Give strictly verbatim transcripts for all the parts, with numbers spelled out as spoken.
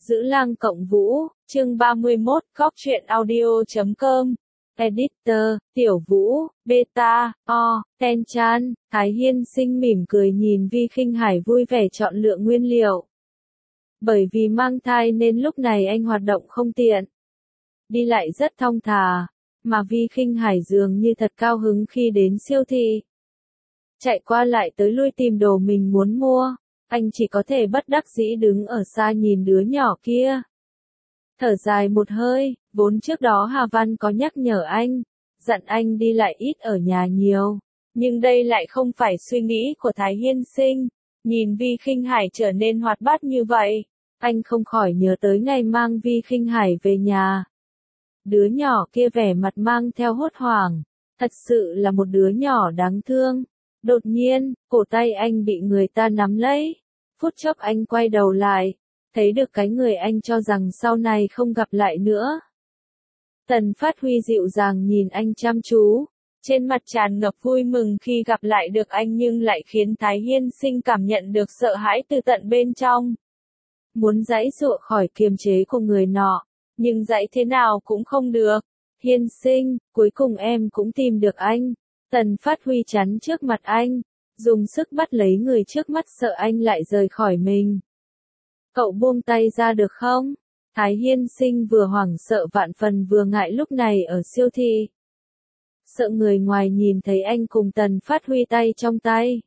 Giữ Lang Cộng Vũ, chương ba mươi mốt, góc truyện audio chấm com. Editor, Tiểu Vũ, Beta, O, Ten Chan, Thái Hiên Sinh mỉm cười nhìn Vi Khinh Hải vui vẻ chọn lựa nguyên liệu. Bởi vì mang thai nên lúc này anh hoạt động không tiện. Đi lại rất thong thả, mà Vi Khinh Hải dường như thật cao hứng khi đến siêu thị. Chạy qua lại tới lui tìm đồ mình muốn mua, anh chỉ có thể bất đắc dĩ đứng ở xa nhìn đứa nhỏ kia. Thở dài một hơi, vốn trước đó Hà Văn có nhắc nhở anh, dặn anh đi lại ít ở nhà nhiều, nhưng đây lại không phải suy nghĩ của Thái Hiên Sinh. Nhìn Vi Khinh Hải trở nên hoạt bát như vậy, anh không khỏi nhớ tới ngày mang Vi Khinh Hải về nhà. Đứa nhỏ kia vẻ mặt mang theo hốt hoảng, thật sự là một đứa nhỏ đáng thương. Đột nhiên, cổ tay anh bị người ta nắm lấy, phút chốc anh quay đầu lại, thấy được cái người anh cho rằng sau này không gặp lại nữa. Tần Phát Huy dịu dàng nhìn anh chăm chú, trên mặt tràn ngập vui mừng khi gặp lại được anh nhưng lại khiến Thái Hiên Sinh cảm nhận được sợ hãi từ tận bên trong. Muốn giãy giụa khỏi kiềm chế của người nọ, nhưng giãy thế nào cũng không được. Hiên Sinh, cuối cùng em cũng tìm được anh. Tần Phát Huy chắn trước mặt anh, dùng sức bắt lấy người trước mắt sợ anh lại rời khỏi mình. Cậu buông tay ra được không? Thái Hiên Sinh vừa hoảng sợ vạn phần vừa ngại lúc này ở siêu thị. Sợ người ngoài nhìn thấy anh cùng Tần Phát Huy tay trong tay.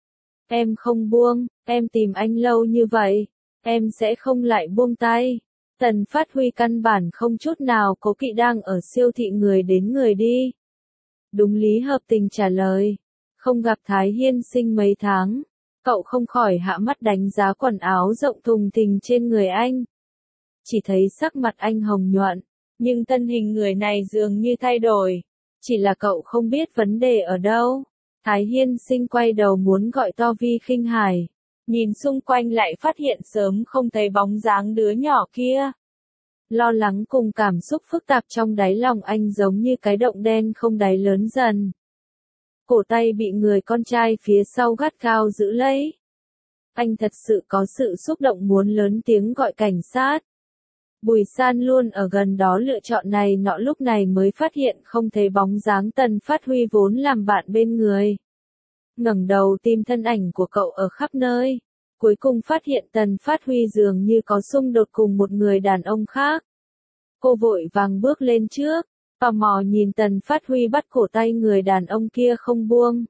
Em không buông, em tìm anh lâu như vậy, em sẽ không lại buông tay. Tần Phát Huy căn bản không chút nào cố kỵ đang ở siêu thị người đến người đi. Đúng lý hợp tình trả lời, không gặp Thái Hiên Sinh mấy tháng, cậu không khỏi hạ mắt đánh giá quần áo rộng thùng thình trên người anh. Chỉ thấy sắc mặt anh hồng nhuận, nhưng thân hình người này dường như thay đổi, chỉ là cậu không biết vấn đề ở đâu. Thái Hiên Sinh quay đầu muốn gọi to Vi Khinh Hải, nhìn xung quanh lại phát hiện sớm không thấy bóng dáng đứa nhỏ kia. Lo lắng cùng cảm xúc phức tạp trong đáy lòng anh giống như cái động đen không đáy lớn dần. Cổ tay bị người con trai phía sau gắt gao giữ lấy. Anh thật sự có sự xúc động muốn lớn tiếng gọi cảnh sát. Bùi San luôn ở gần đó lựa chọn này nọ lúc này mới phát hiện không thấy bóng dáng Tần Phát Huy vốn làm bạn bên người. Ngẩng đầu tìm thân ảnh của cậu ở khắp nơi. Cuối cùng phát hiện Tần Phát Huy dường như có xung đột cùng một người đàn ông khác. Cô vội vàng bước lên trước, tò mò nhìn Tần Phát Huy bắt cổ tay người đàn ông kia không buông.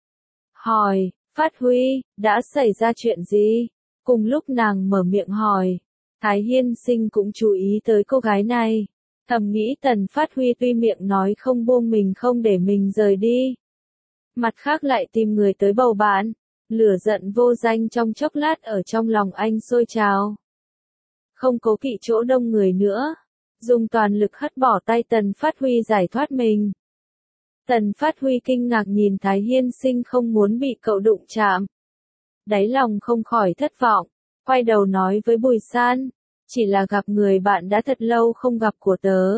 Hỏi, Phát Huy, đã xảy ra chuyện gì? Cùng lúc nàng mở miệng hỏi, Thái Hiên Sinh cũng chú ý tới cô gái này. Thầm nghĩ Tần Phát Huy tuy miệng nói không buông mình không để mình rời đi, mặt khác lại tìm người tới bầu bạn. Lửa giận vô danh trong chốc lát ở trong lòng anh sôi trào. Không cố kỵ chỗ đông người nữa, dùng toàn lực hất bỏ tay Tần Phát Huy giải thoát mình. Tần Phát Huy kinh ngạc nhìn Thái Hiên Sinh không muốn bị cậu đụng chạm. Đáy lòng không khỏi thất vọng, quay đầu nói với Bùi San, chỉ là gặp người bạn đã thật lâu không gặp của tớ.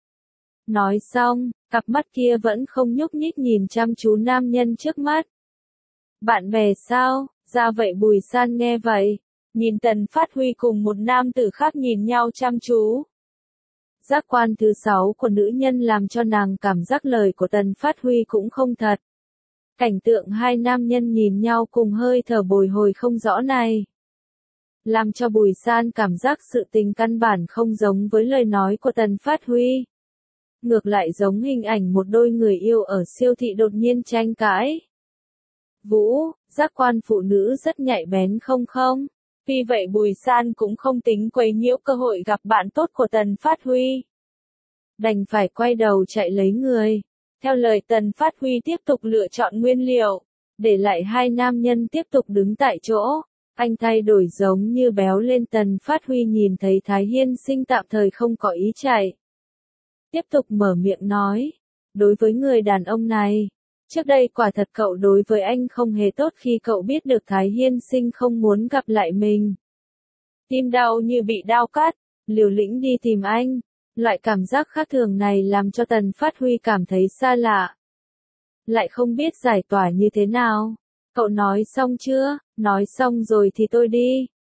Nói xong, cặp mắt kia vẫn không nhúc nhích nhìn chăm chú nam nhân trước mắt. Bạn bè sao? Ra vậy Bùi San nghe vậy, nhìn Tần Phát Huy cùng một nam tử khác nhìn nhau chăm chú. Giác quan thứ sáu của nữ nhân làm cho nàng cảm giác lời của Tần Phát Huy cũng không thật. Cảnh tượng hai nam nhân nhìn nhau cùng hơi thở bồi hồi không rõ này, làm cho Bùi San cảm giác sự tình căn bản không giống với lời nói của Tần Phát Huy. Ngược lại giống hình ảnh một đôi người yêu ở siêu thị đột nhiên tranh cãi. Vũ, giác quan phụ nữ rất nhạy bén không không? Vì vậy Bùi San cũng không tính quấy nhiễu cơ hội gặp bạn tốt của Tần Phát Huy. Đành phải quay đầu chạy lấy người. Theo lời Tần Phát Huy tiếp tục lựa chọn nguyên liệu, để lại hai nam nhân tiếp tục đứng tại chỗ. Anh thay đổi giống như béo lên. Tần Phát Huy nhìn thấy Thái Hiên Sinh tạm thời không có ý chạy, tiếp tục mở miệng nói, đối với người đàn ông này, trước đây quả thật cậu đối với anh không hề tốt khi cậu biết được Thái Hiên Sinh không muốn gặp lại mình. Tim đau như bị đao cắt, liều lĩnh đi tìm anh. Loại cảm giác khác thường này làm cho Tần Phát Huy cảm thấy xa lạ, lại không biết giải tỏa như thế nào. Cậu nói xong chưa? Nói xong rồi thì tôi đi.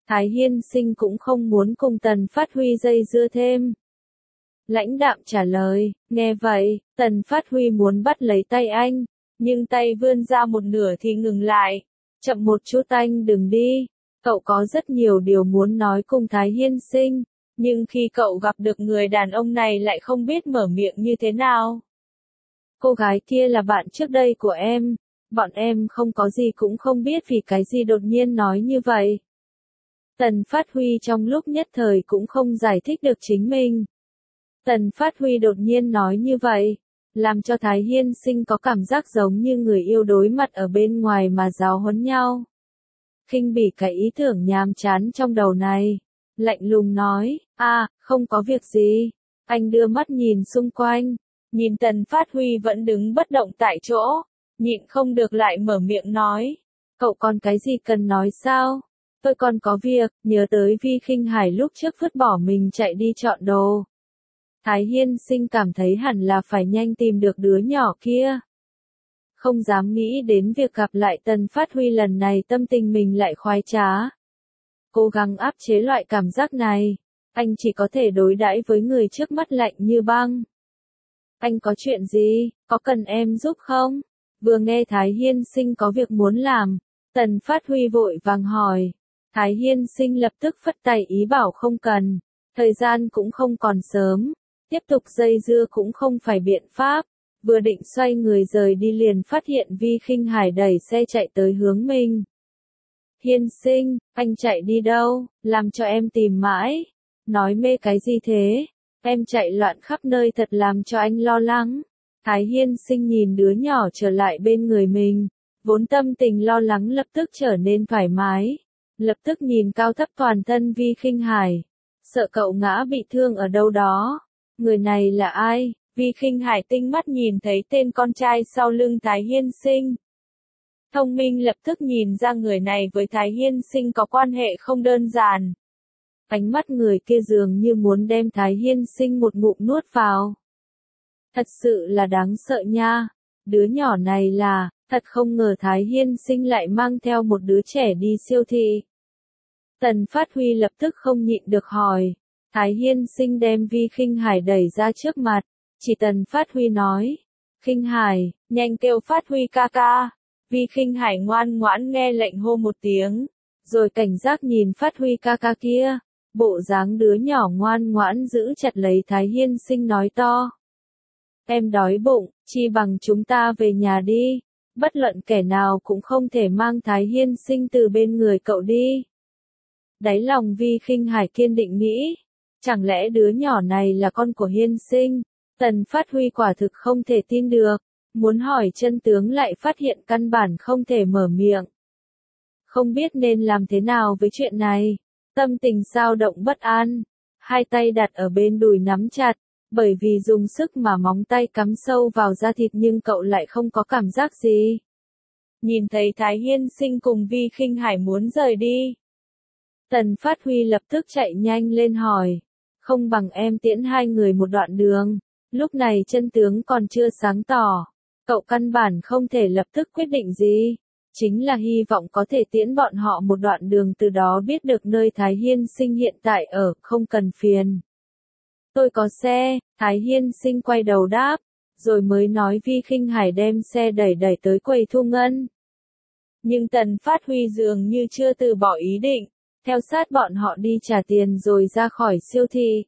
Thái Hiên Sinh cũng không muốn cùng Tần Phát Huy dây dưa thêm. Lãnh đạm trả lời, nghe vậy, Tần Phát Huy muốn bắt lấy tay anh, nhưng tay vươn ra một nửa thì ngừng lại. Chậm một chút anh đừng đi, cậu có rất nhiều điều muốn nói cùng Thái Hiên Sinh, nhưng khi cậu gặp được người đàn ông này lại không biết mở miệng như thế nào. Cô gái kia là bạn trước đây của em, bọn em không có gì cũng không biết vì cái gì đột nhiên nói như vậy. Tần Phát Huy trong lúc nhất thời cũng không giải thích được chính mình. Tần Phát Huy đột nhiên nói như vậy, làm cho Thái Hiên Sinh có cảm giác giống như người yêu đối mặt ở bên ngoài mà giáo huấn nhau. Khinh bỉ cái ý tưởng nhàm chán trong đầu này, lạnh lùng nói, a, không có việc gì. Anh đưa mắt nhìn xung quanh, nhìn Tần Phát Huy vẫn đứng bất động tại chỗ, nhịn không được lại mở miệng nói, cậu còn cái gì cần nói sao? Tôi còn có việc, nhớ tới Vi Khinh Hải lúc trước vứt bỏ mình chạy đi chọn đồ. Thái Hiên Sinh cảm thấy hẳn là phải nhanh tìm được đứa nhỏ kia. Không dám nghĩ đến việc gặp lại Tần Phát Huy lần này tâm tình mình lại khoái trá. Cố gắng áp chế loại cảm giác này, anh chỉ có thể đối đãi với người trước mắt lạnh như băng. Anh có chuyện gì, có cần em giúp không? Vừa nghe Thái Hiên Sinh có việc muốn làm, Tần Phát Huy vội vàng hỏi. Thái Hiên Sinh lập tức phất tay ý bảo không cần, thời gian cũng không còn sớm, tiếp tục dây dưa cũng không phải biện pháp, vừa định xoay người rời đi liền phát hiện Vi Khinh Hải đẩy xe chạy tới hướng mình. Hiên Sinh, anh chạy đi đâu, làm cho em tìm mãi, nói mê cái gì thế, em chạy loạn khắp nơi thật làm cho anh lo lắng. Thái Hiên Sinh nhìn đứa nhỏ trở lại bên người mình, vốn tâm tình lo lắng lập tức trở nên thoải mái. Lập tức nhìn cao thấp toàn thân Vi Khinh Hải, sợ cậu ngã bị thương ở đâu đó. Người này là ai? Vi Khinh Hải tinh mắt nhìn thấy tên con trai sau lưng Thái Hiên Sinh. Thông minh lập tức nhìn ra người này với Thái Hiên Sinh có quan hệ không đơn giản. Ánh mắt người kia dường như muốn đem Thái Hiên Sinh một ngụm nuốt vào. Thật sự là đáng sợ nha. Đứa nhỏ này là, thật không ngờ Thái Hiên Sinh lại mang theo một đứa trẻ đi siêu thị. Tần Phát Huy lập tức không nhịn được hỏi. Thái Hiên Sinh đem Vi Khinh Hải đẩy ra trước mặt, chỉ Tần Phát Huy nói. Khinh Hải, nhanh kêu Phát Huy ca ca. Vi Khinh Hải ngoan ngoãn nghe lệnh hô một tiếng, rồi cảnh giác nhìn Phát Huy ca ca kia. Bộ dáng đứa nhỏ ngoan ngoãn giữ chặt lấy Thái Hiên Sinh nói to. Em đói bụng, chi bằng chúng ta về nhà đi. Bất luận kẻ nào cũng không thể mang Thái Hiên Sinh từ bên người cậu đi. Đáy lòng Vi Khinh Hải kiên định nghĩ, chẳng lẽ đứa nhỏ này là con của Hiên Sinh? Tần Phát Huy quả thực không thể tin được, muốn hỏi chân tướng lại phát hiện căn bản không thể mở miệng. Không biết nên làm thế nào với chuyện này, tâm tình dao động bất an, hai tay đặt ở bên đùi nắm chặt, bởi vì dùng sức mà móng tay cắm sâu vào da thịt nhưng cậu lại không có cảm giác gì. Nhìn thấy Thái Hiên Sinh cùng Vi Khinh Hải muốn rời đi, Tần Phát Huy lập tức chạy nhanh lên hỏi, không bằng em tiễn hai người một đoạn đường. Lúc này chân tướng còn chưa sáng tỏ, cậu căn bản không thể lập tức quyết định gì, chính là hy vọng có thể tiễn bọn họ một đoạn đường từ đó biết được nơi Thái Hiên Sinh hiện tại ở, không cần phiền. Tôi có xe, Thái Hiên Sinh quay đầu đáp, rồi mới nói Vi Khinh Hải đem xe đẩy đẩy tới quầy thu ngân. Nhưng Tần Phát Huy dường như chưa từ bỏ ý định, theo sát bọn họ đi trả tiền rồi ra khỏi siêu thị.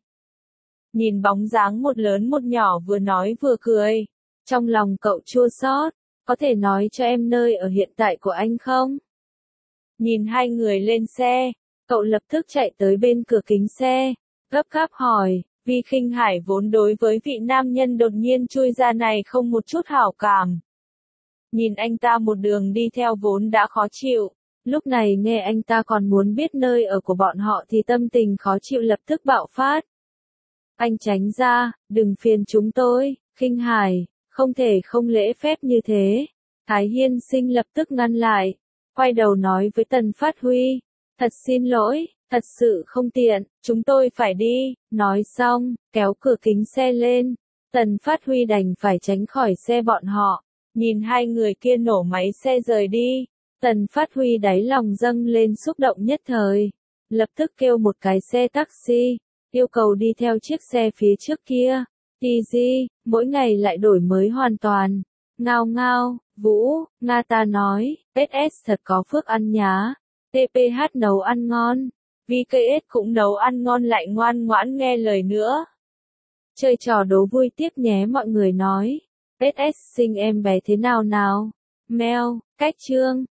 Nhìn bóng dáng một lớn một nhỏ vừa nói vừa cười, trong lòng cậu chua xót, có thể nói cho em nơi ở hiện tại của anh không? Nhìn hai người lên xe, cậu lập tức chạy tới bên cửa kính xe, gấp gáp hỏi, Vi Khinh Hải vốn đối với vị nam nhân đột nhiên chui ra này không một chút hảo cảm. Nhìn anh ta một đường đi theo vốn đã khó chịu, lúc này nghe anh ta còn muốn biết nơi ở của bọn họ thì tâm tình khó chịu lập tức bạo phát. Anh tránh ra, đừng phiền chúng tôi, Khinh Hải, không thể không lễ phép như thế. Thái Hiên Sinh lập tức ngăn lại, quay đầu nói với Tần Phát Huy, thật xin lỗi, thật sự không tiện, chúng tôi phải đi. Nói xong, kéo cửa kính xe lên, Tần Phát Huy đành phải tránh khỏi xe bọn họ, nhìn hai người kia nổ máy xe rời đi. Tần Phát Huy đáy lòng dâng lên xúc động nhất thời, lập tức kêu một cái xe taxi, yêu cầu đi theo chiếc xe phía trước kia. tê giê, mỗi ngày lại đổi mới hoàn toàn. Ngao ngao, Vũ, Nga ta nói, ét ét thật có phước ăn nhá. tê pê hát nấu ăn ngon. vê ca ét cũng nấu ăn ngon lại ngoan ngoãn nghe lời nữa. Chơi trò đố vui tiếp nhé mọi người nói. ét ét sinh em bé thế nào nào? Mèo, cách chương.